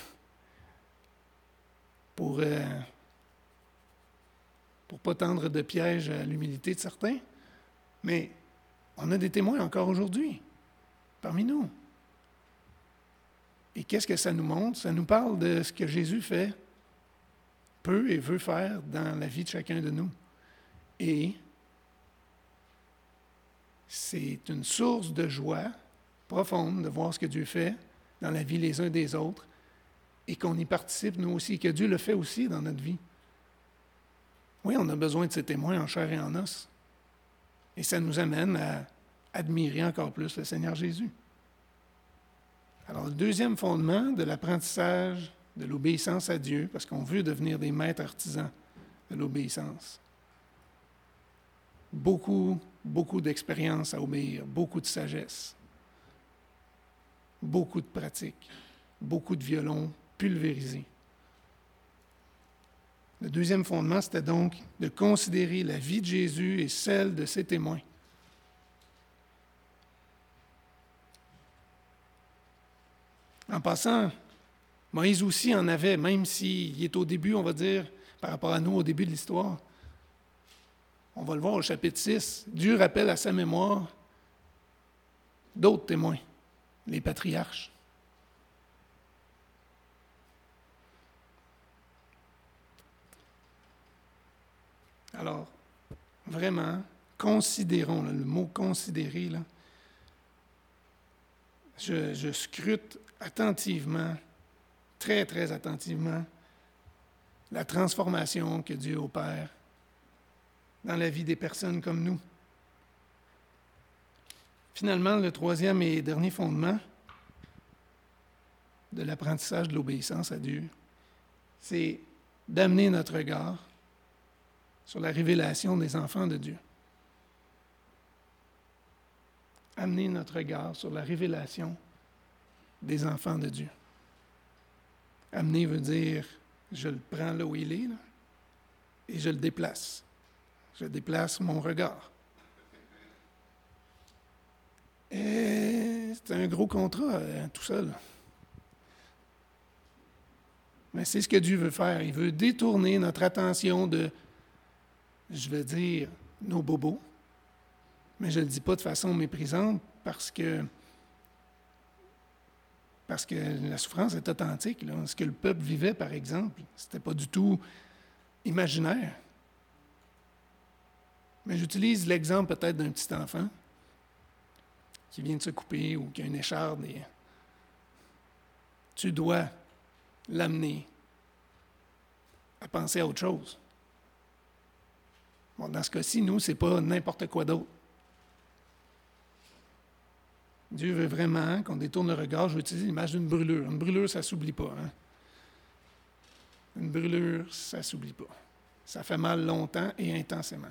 pas tendre de piège à l'humilité de certains, mais on a des témoins encore aujourd'hui, parmi nous. Et qu'est-ce que ça nous montre? Ça nous parle de ce que Jésus fait, peut et veut faire dans la vie de chacun de nous. Et c'est une source de joie profonde de voir ce que Dieu fait dans la vie les uns des autres et qu'on y participe nous aussi, que Dieu le fait aussi dans notre vie. Oui, on a besoin de ces témoins en chair et en os. Et ça nous amène à admirer encore plus le Seigneur Jésus. Alors, le deuxième fondement de l'apprentissage de l'obéissance à Dieu, parce qu'on veut devenir des maîtres artisans de l'obéissance. Beaucoup d'expérience à obéir, beaucoup de sagesse, beaucoup de pratique, beaucoup de violons pulvérisés. Le deuxième fondement, c'était donc de considérer la vie de Jésus et celle de ses témoins. En passant, Moïse aussi en avait, même s'il est au début, on va dire, par rapport à nous, au début de l'histoire. On va le voir au chapitre 6. Dieu rappelle à sa mémoire d'autres témoins, les patriarches. Alors, vraiment, considérons, là, le mot considérer, là, je scrute attentivement, très, très attentivement, la transformation que Dieu opère dans la vie des personnes comme nous. Finalement, le troisième et dernier fondement de l'apprentissage de l'obéissance à Dieu, c'est d'amener notre regard sur la révélation des enfants de Dieu. Amener notre regard sur la révélation des enfants de Dieu. Amener veut dire, je le prends là où il est, là, et je le déplace. Je déplace mon regard. Et c'est un gros contrat, tout seul. Mais c'est ce que Dieu veut faire. Il veut détourner notre attention de, je vais dire, nos bobos. Mais je ne le dis pas de façon méprisante parce que la souffrance est authentique. Là. Ce que le peuple vivait, par exemple, ce n'était pas du tout imaginaire. Mais j'utilise l'exemple peut-être d'un petit enfant qui vient de se couper ou qui a une écharde. Et tu dois l'amener à penser à autre chose. Bon, dans ce cas-ci, nous, ce n'est pas n'importe quoi d'autre. Dieu veut vraiment qu'on détourne le regard. Je vais utiliser l'image d'une brûlure. Une brûlure, ça ne s'oublie pas. Hein? Une brûlure, ça ne s'oublie pas. Ça fait mal longtemps et intensément.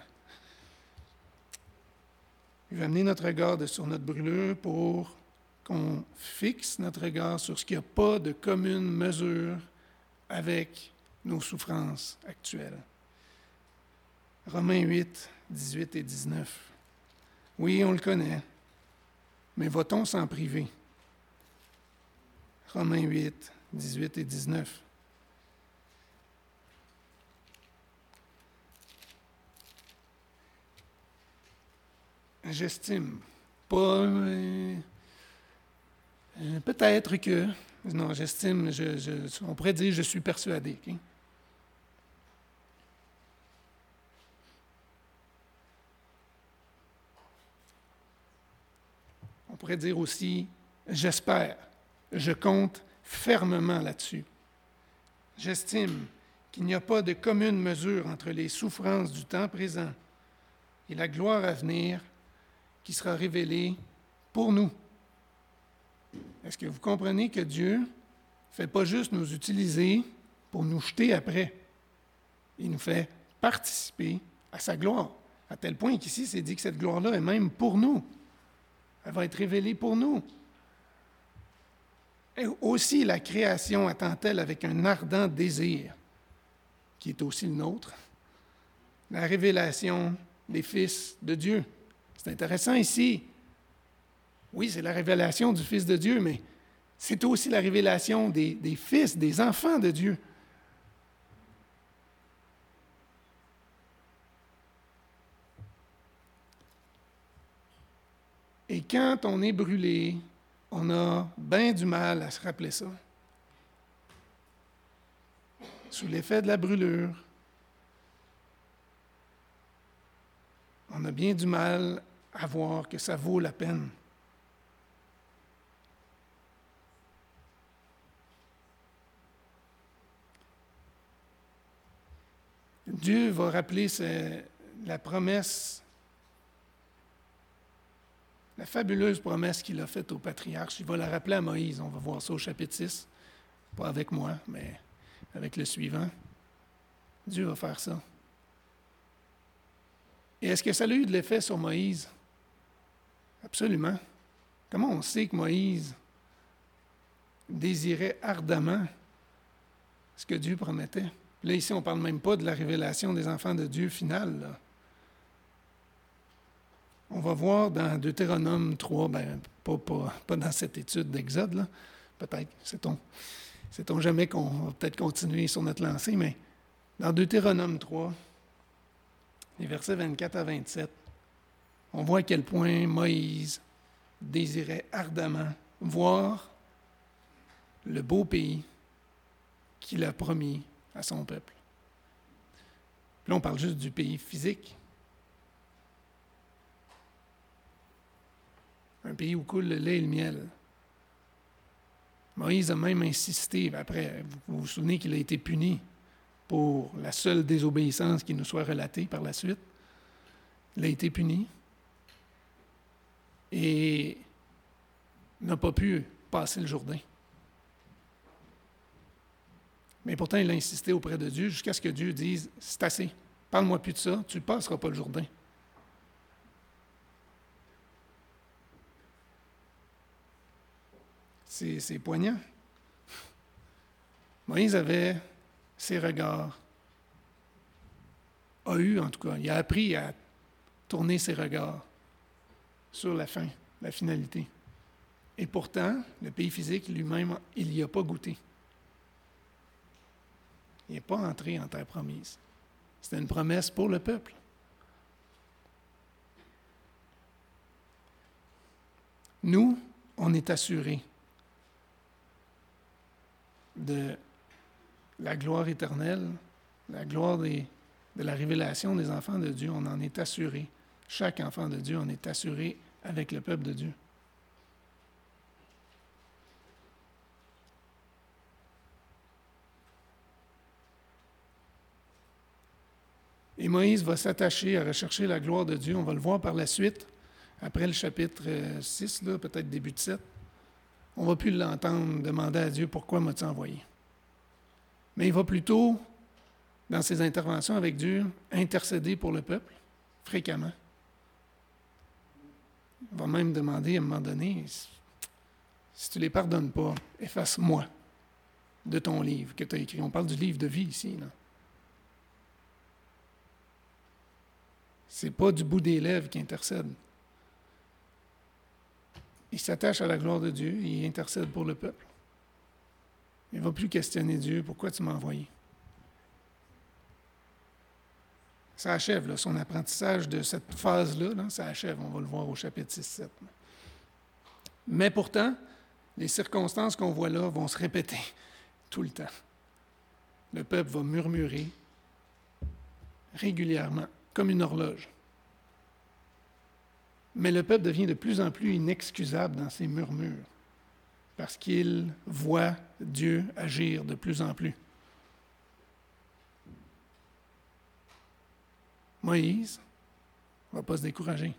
Il va amener notre regard sur notre brûlure pour qu'on fixe notre regard sur ce qui n'a pas de commune mesure avec nos souffrances actuelles. Romains 8, 18 et 19. Oui, on le connaît, mais va-t-on s'en priver? Romains 8, 18 et 19. J'estime, pas... peut-être que... Non, j'estime, on pourrait dire je suis persuadé. Okay? On pourrait dire aussi, j'espère, je compte fermement là-dessus. J'estime qu'il n'y a pas de commune mesure entre les souffrances du temps présent et la gloire à venir qui sera révélée pour nous. Est-ce que vous comprenez que Dieu ne fait pas juste nous utiliser pour nous jeter après? Il nous fait participer à sa gloire, à tel point qu'ici, c'est dit que cette gloire-là est même pour nous. Elle va être révélée pour nous. Et aussi, la création attend-elle avec un ardent désir, qui est aussi le nôtre, la révélation des fils de Dieu. C'est intéressant ici. Oui, c'est la révélation du Fils de Dieu, mais c'est aussi la révélation des fils, des enfants de Dieu. Et quand on est brûlé on a bien du mal à se rappeler ça. Sous l'effet de la brûlure, on a bien du mal à voir que ça vaut la peine. Dieu va rappeler la promesse, la fabuleuse promesse qu'il a faite au patriarche. Il va la rappeler à Moïse. On va voir ça au chapitre 6. Pas avec moi, mais avec le suivant. Dieu va faire ça. Et est-ce que ça a eu de l'effet sur Moïse? Absolument. Comment on sait que Moïse désirait ardemment ce que Dieu promettait? Là, ici, on ne parle même pas de la révélation des enfants de Dieu finale. Là. On va voir dans Deutéronome 3, pas dans cette étude d'Exode, là. Peut-être, sait-on jamais qu'on va peut-être continuer sur notre lancée, mais dans Deutéronome 3, les versets 24 à 27, on voit à quel point Moïse désirait ardemment voir le beau pays qu'il a promis à son peuple. Puis là, on parle juste du pays physique. Un pays où coule le lait et le miel. Moïse a même insisté, après, vous vous souvenez qu'il a été puni pour la seule désobéissance qui nous soit relatée par la suite. Il a été puni et n'a pas pu passer le Jourdain. Mais pourtant, il a insisté auprès de Dieu jusqu'à ce que Dieu dise « C'est assez, parle-moi plus de ça, tu ne passeras pas le Jourdain. » C'est poignant. Moïse avait ses regards, a eu en tout cas, il a appris à tourner ses regards sur la fin, la finalité. Et pourtant, le pays physique lui-même, il n'y a pas goûté. Il n'est pas entré en terre promise. C'était une promesse pour le peuple. Nous, on est assurés de la gloire éternelle, la gloire de la révélation des enfants de Dieu. On en est assuré. Chaque enfant de Dieu en est assuré avec le peuple de Dieu. Et Moïse va s'attacher à rechercher la gloire de Dieu. On va le voir par la suite, après le chapitre 6, là, peut-être début de 7. On ne va plus l'entendre demander à Dieu « Pourquoi m'as-tu envoyé? » Mais il va plutôt, dans ses interventions avec Dieu, intercéder pour le peuple, fréquemment. Il va même demander à un moment donné « Si tu ne les pardonnes pas, efface-moi de ton livre que tu as écrit. » On parle du livre de vie ici, là. Ce n'est pas du bout des lèvres qui intercède. Il s'attache à la gloire de Dieu et il intercède pour le peuple. Il ne va plus questionner Dieu, pourquoi tu m'as envoyé? Ça achève, là, son apprentissage de cette phase-là, là, ça achève, on va le voir au chapitre 6-7. Mais pourtant, les circonstances qu'on voit là vont se répéter tout le temps. Le peuple va murmurer régulièrement, comme une horloge. Mais le peuple devient de plus en plus inexcusable dans ses murmures, parce qu'il voit Dieu agir de plus en plus. Moïse ne va pas se décourager.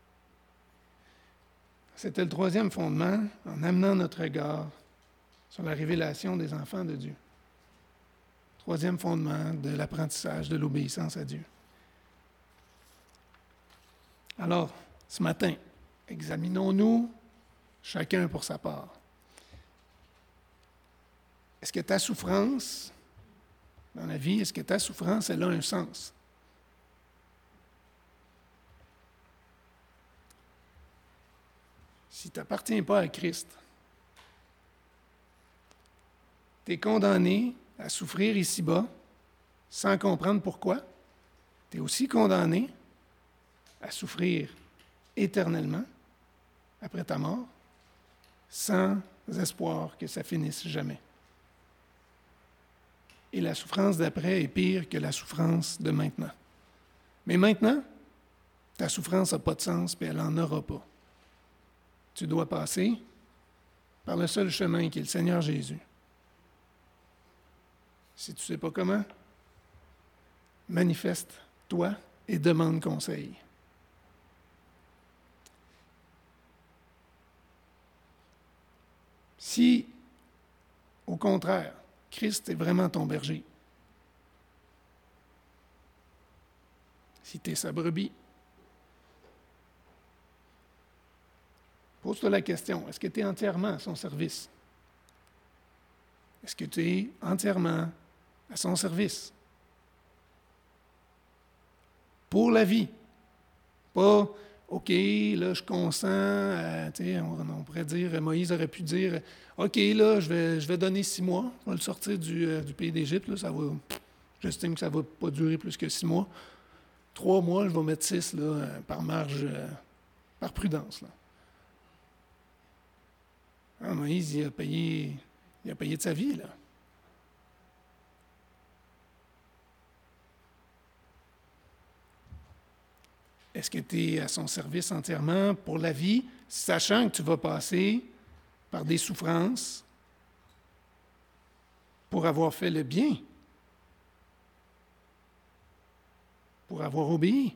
C'était le troisième fondement, en amenant notre regard sur la révélation des enfants de Dieu. Troisième fondement de l'apprentissage de l'obéissance à Dieu. Alors, ce matin, examinons-nous chacun pour sa part. Est-ce que ta souffrance dans la vie, est-ce que ta souffrance, elle a un sens? Si tu n'appartiens pas à Christ, tu es condamné à souffrir ici-bas sans comprendre pourquoi. Tu es aussi condamné à souffrir éternellement après ta mort. sans espoir que ça finisse jamais. Et la souffrance d'après est pire que la souffrance de maintenant. Mais maintenant, ta souffrance n'a pas de sens, puis elle n'en aura pas. Tu dois passer par le seul chemin qui est le Seigneur Jésus. Si tu ne sais pas comment, manifeste-toi et demande conseil. Si, au contraire, Christ est vraiment ton berger, si tu es sa brebis, pose-toi la question, est-ce que tu es entièrement à son service? Est-ce que tu es entièrement à son service? Pour la vie. Pas, OK, là, je consens, on pourrait dire, Moïse aurait pu dire, OK, là, je vais donner 6 mois, je vais le sortir du pays d'Égypte, là, j'estime que ça ne va pas durer plus que 6 mois. 3 mois, je vais mettre 6 là, par marge, par prudence. Là. Ah, Moïse, il a payé de sa vie, là. Est-ce que tu es à son service entièrement pour la vie, sachant que tu vas passer par des souffrances pour avoir fait le bien, pour avoir obéi?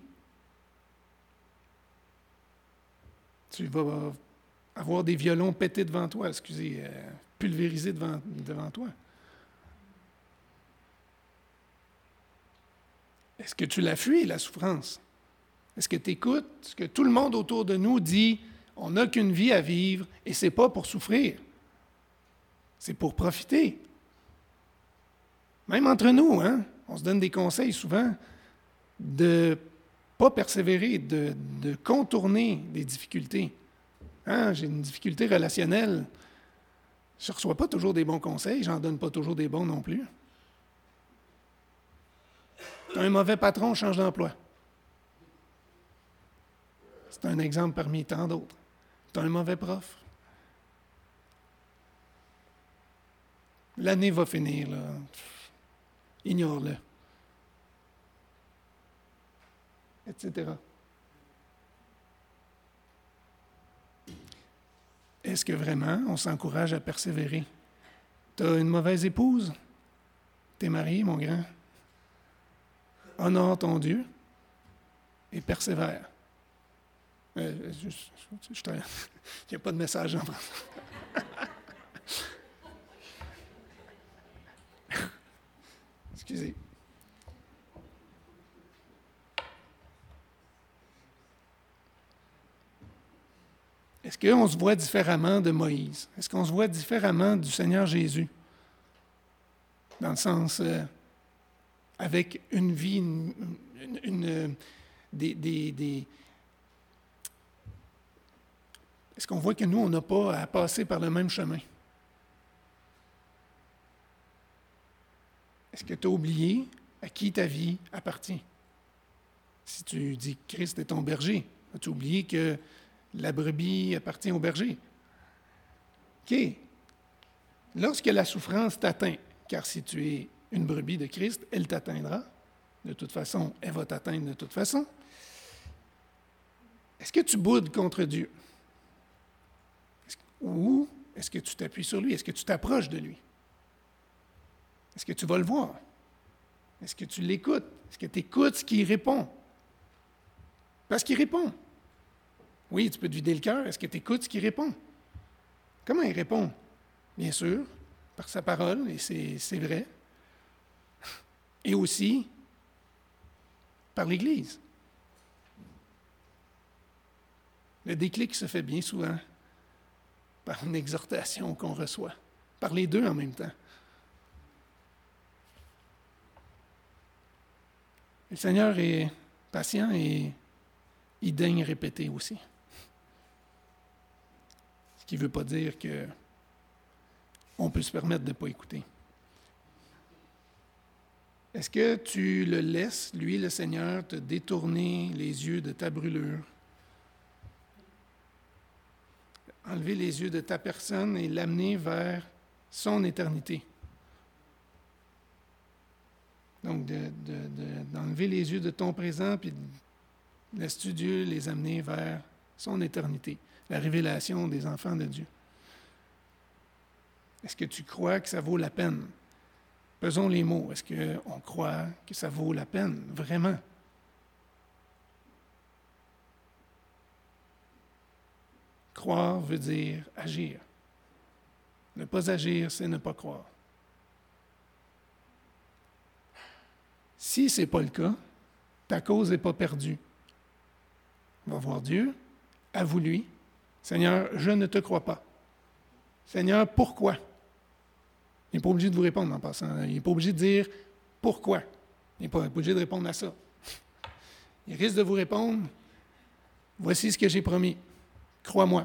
Tu vas avoir des violons pétés devant toi, pulvérisés devant toi. Est-ce que tu la fuis, la souffrance? Est-ce que tu écoutes ce que tout le monde autour de nous dit? On n'a qu'une vie à vivre et ce n'est pas pour souffrir. C'est pour profiter. Même entre nous, hein, on se donne des conseils souvent de ne pas persévérer, de contourner des difficultés. Hein, j'ai une difficulté relationnelle. Je ne reçois pas toujours des bons conseils, j'en donne pas toujours des bons non plus. Tu as un mauvais patron, change d'emploi. C'est un exemple parmi tant d'autres. Tu as un mauvais prof. L'année va finir, là. Ignore-le. Etc. Est-ce que vraiment on s'encourage à persévérer? Tu as une mauvaise épouse? Tu es marié, mon grand? Honore ton Dieu et persévère. Il n'y a pas de message en français. Excusez. Est-ce qu'on se voit différemment de Moïse? Est-ce qu'on se voit différemment du Seigneur Jésus? Dans le sens, avec une vie, est-ce qu'on voit que nous, on n'a pas à passer par le même chemin? Est-ce que tu as oublié à qui ta vie appartient? Si tu dis que Christ est ton berger, as-tu oublié que la brebis appartient au berger? OK. Lorsque la souffrance t'atteint, car si tu es une brebis de Christ, elle t'atteindra. De toute façon, elle va t'atteindre de toute façon. Est-ce que tu boudes contre Dieu? Ou est-ce que tu t'appuies sur lui? Est-ce que tu t'approches de lui? Est-ce que tu vas le voir? Est-ce que tu l'écoutes? Est-ce que tu écoutes ce qu'il répond? Parce qu'il répond. Oui, tu peux te vider le cœur. Est-ce que tu écoutes ce qu'il répond? Comment il répond? Bien sûr, par sa parole, et c'est vrai. Et aussi par l'Église. Le déclic se fait bien souvent par une exhortation qu'on reçoit, par les deux en même temps. Le Seigneur est patient et il daigne répéter aussi. Ce qui ne veut pas dire qu'on peut se permettre de ne pas écouter. Est-ce que tu le laisses, lui, le Seigneur, te détourner les yeux de ta brûlure? enlever les yeux de ta personne et l'amener vers son éternité. Donc, d'enlever les yeux de ton présent, puis laisses-tu Dieu les amener vers son éternité, la révélation des enfants de Dieu. Est-ce que tu crois que ça vaut la peine? Pesons les mots. Est-ce qu'on croit que ça vaut la peine, vraiment? Croire veut dire agir. Ne pas agir, c'est ne pas croire. Si ce n'est pas le cas, ta cause n'est pas perdue. Va voir Dieu, avoue-lui, Seigneur, je ne te crois pas. Seigneur, pourquoi? Il n'est pas obligé de vous répondre en passant. Il n'est pas obligé de dire pourquoi. Il n'est pas obligé de répondre à ça. Il risque de vous répondre, voici ce que j'ai promis. Crois-moi.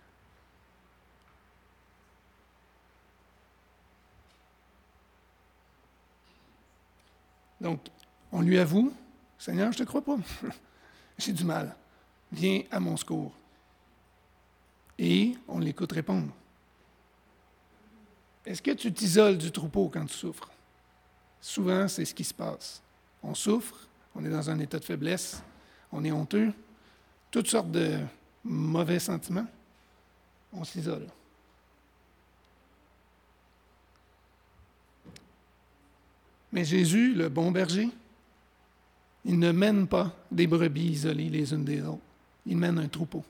Donc, on lui avoue, Seigneur, je ne te crois pas. J'ai du mal. Viens à mon secours. Et on l'écoute répondre. Est-ce que tu t'isoles du troupeau quand tu souffres? Souvent, c'est ce qui se passe. On souffre, on est dans un état de faiblesse, on est honteux, toutes sortes de mauvais sentiments, on s'isole. Mais Jésus, le bon berger, il ne mène pas des brebis isolées les unes des autres. Il mène un troupeau.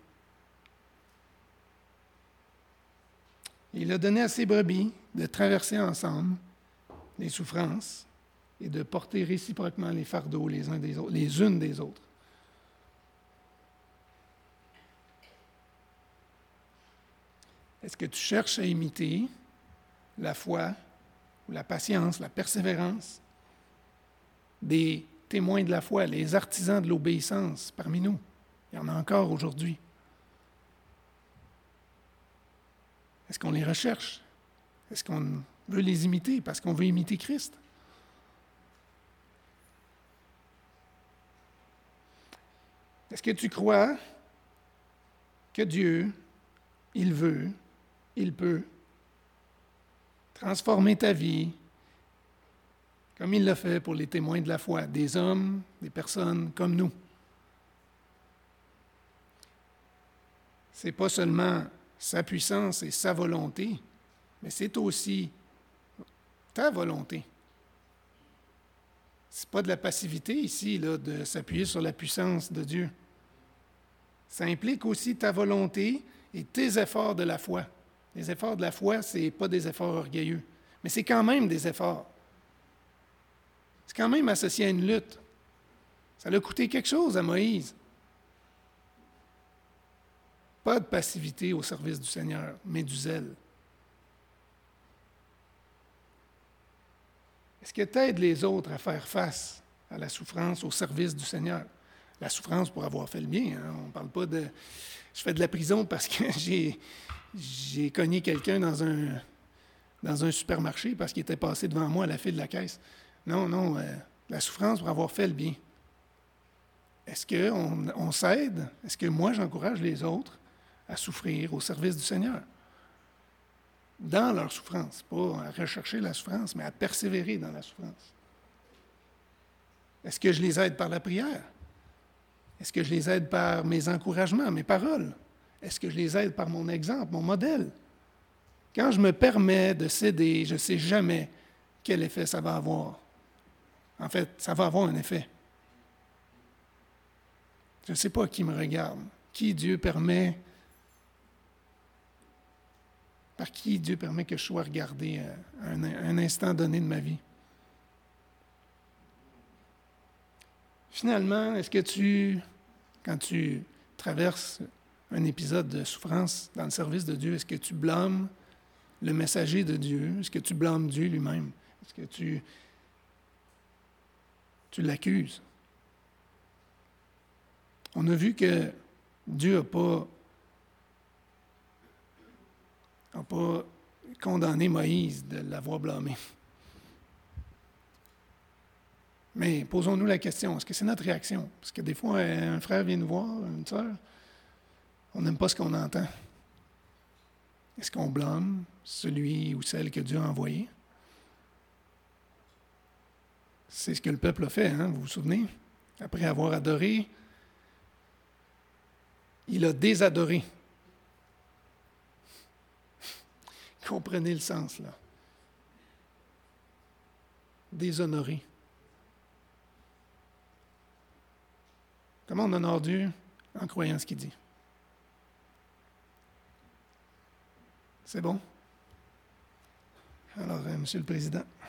Il a donné à ses brebis de traverser ensemble les souffrances et de porter réciproquement les fardeaux les unes des autres. Est-ce que tu cherches à imiter la foi ou la patience, la persévérance des témoins de la foi, les artisans de l'obéissance parmi nous? Il y en a encore aujourd'hui. Est-ce qu'on les recherche? Est-ce qu'on veut les imiter parce qu'on veut imiter Christ? Est-ce que tu crois que Dieu, il veut, il peut transformer ta vie comme il l'a fait pour les témoins de la foi, des hommes, des personnes comme nous? Ce n'est pas seulement sa puissance et sa volonté, mais c'est aussi ta volonté. Ce n'est pas de la passivité ici, là, de s'appuyer sur la puissance de Dieu. Ça implique aussi ta volonté et tes efforts de la foi. Les efforts de la foi, ce n'est pas des efforts orgueilleux, mais c'est quand même des efforts. C'est quand même associé à une lutte. Ça a coûté quelque chose à Moïse. Pas de passivité au service du Seigneur, mais du zèle. Est-ce que tu aides les autres à faire face à la souffrance au service du Seigneur? La souffrance pour avoir fait le bien. Hein? On ne parle pas de... Je fais de la prison parce que j'ai cogné quelqu'un dans un supermarché parce qu'il était passé devant moi à la file de la caisse. Non, la souffrance pour avoir fait le bien. Est-ce qu'on s'aide? Est-ce que moi, j'encourage les autres à souffrir au service du Seigneur? Dans leur souffrance, pas à rechercher la souffrance, mais à persévérer dans la souffrance. Est-ce que je les aide par la prière? Est-ce que je les aide par mes encouragements, mes paroles? Est-ce que je les aide par mon exemple, mon modèle? Quand je me permets de céder, je ne sais jamais quel effet ça va avoir. En fait, ça va avoir un effet. Je ne sais pas qui me regarde, par qui Dieu permet que je sois regardé à un instant donné de ma vie. Finalement, est-ce que quand tu traverses un épisode de souffrance dans le service de Dieu, est-ce que tu blâmes le messager de Dieu? Est-ce que tu blâmes Dieu lui-même? Est-ce que tu l'accuses? On a vu que Dieu n'a pas condamné Moïse de l'avoir blâmé. Mais posons-nous la question, est-ce que c'est notre réaction? Parce que des fois, un frère vient nous voir, une sœur, on n'aime pas ce qu'on entend. Est-ce qu'on blâme celui ou celle que Dieu a envoyé? C'est ce que le peuple a fait, hein, vous vous souvenez? Après avoir adoré, il a désadoré. Comprenez le sens, là. Déshonoré. Comment on honore Dieu? En croyant ce qu'il dit. C'est bon? Alors, Monsieur le Président.